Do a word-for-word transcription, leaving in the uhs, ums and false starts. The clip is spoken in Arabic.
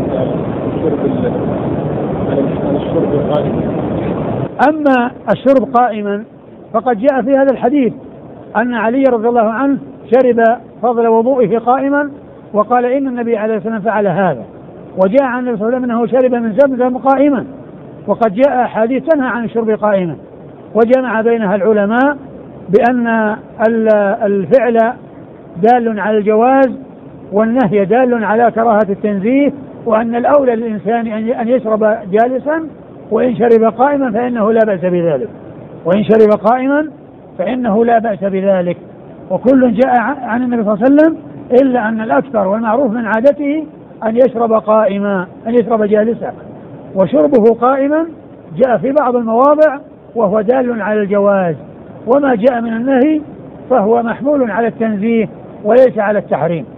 عن الشرب قائما. أما الشرب قائما فقد جاء في هذا الحديث أن علي رضي الله عنه شرب فضل وضوئه قائما، وقال إن النبي عليه الصلاة والسلام فعل هذا. وجاء عن النبي صلى الله عليه وسلم أنه شرب من زمزم قائما، وقد جاء أحاديث تنهى عن الشرب قائما، وجمع بينها العلماء بأن الفعل دال على الجواز والنهي دال على كراهة التنزيه، وأن الأولى للإنسان أن يشرب جالسا، وإن شرب قائما فإنه لا بأس بذلك وإن شرب قائما فإنه لا بأس بذلك وكل جاء عن النبي صلى الله عليه وسلم، إلا أن الأكثر والمعروف من عادته أن يشرب قائما أن يشرب جالسا، وشربه قائما جاء في بعض المواضع وهو دال على الجواز، وما جاء من النهي فهو محمول على التنزيه وليس على التحريم.